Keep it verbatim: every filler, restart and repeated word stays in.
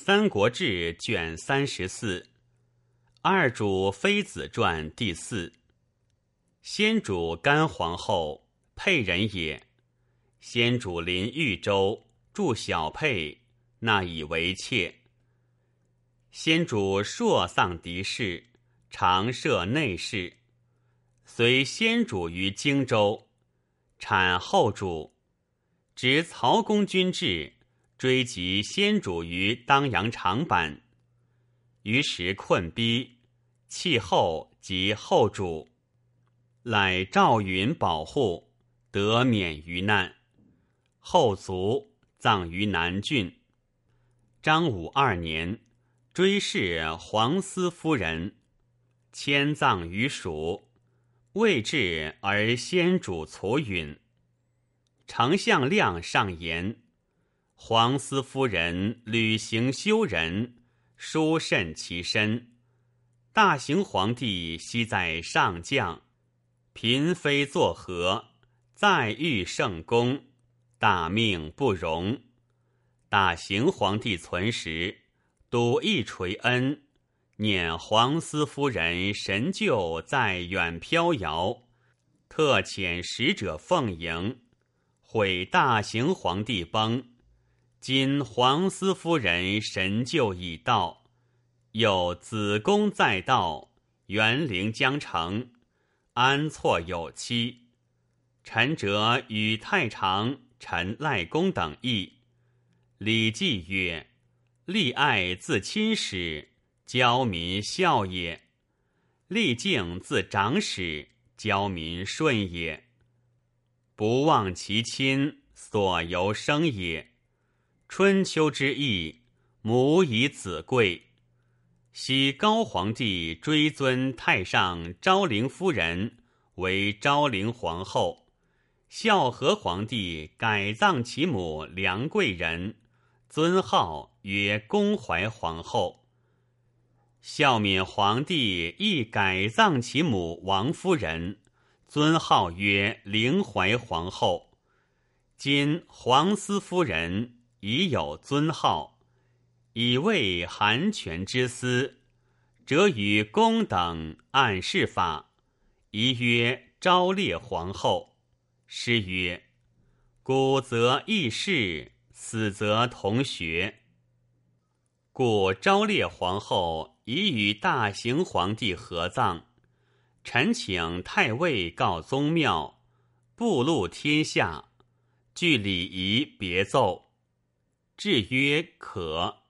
三国志》卷三十四，二主妃子传第四。先主干皇后，沛人也。先主临豫州，筑小沛，纳以为妾。先主朔丧嫡室，常设内侍。随先主于荆州，产后主，执曹公军制，追及先主于当阳长坂。于时困逼，弃后及后主，赖赵云保护，得免于难。后卒，葬于南郡。张武二年，追谥黄思夫人，迁葬于蜀。未至而先主卒允。丞相亮上言，黄思夫人履行修仁，殊甚其身。大行皇帝昔在上将，嫔妃作和，再遇圣功，大命不容。大行皇帝存时，笃一垂恩，念黄思夫人神救在远飘摇，特遣使者奉迎。悔大行皇帝崩，今黄思夫人神救已到，有子宫在道，元陵将成，安错有期。臣者与太常、陈赖公等议。礼记曰：立爱自亲始，教民孝也；立敬自长始，教民顺也。不忘其亲，所由生也。春秋之义，母以子贵。昔高皇帝追尊太上昭灵夫人为昭灵皇后，孝和皇帝改葬其母梁贵人，尊号曰恭怀皇后。孝敏皇帝亦改葬其母王夫人，尊号曰灵怀皇后。今黄思夫人已有尊号，以为韩权之私，则与公等按事法，宜曰昭烈皇后。诗曰：古则异士，死则同学。故昭烈皇后已与大行皇帝合葬。臣请太尉告宗庙，布录天下，据礼仪别奏。至曰可。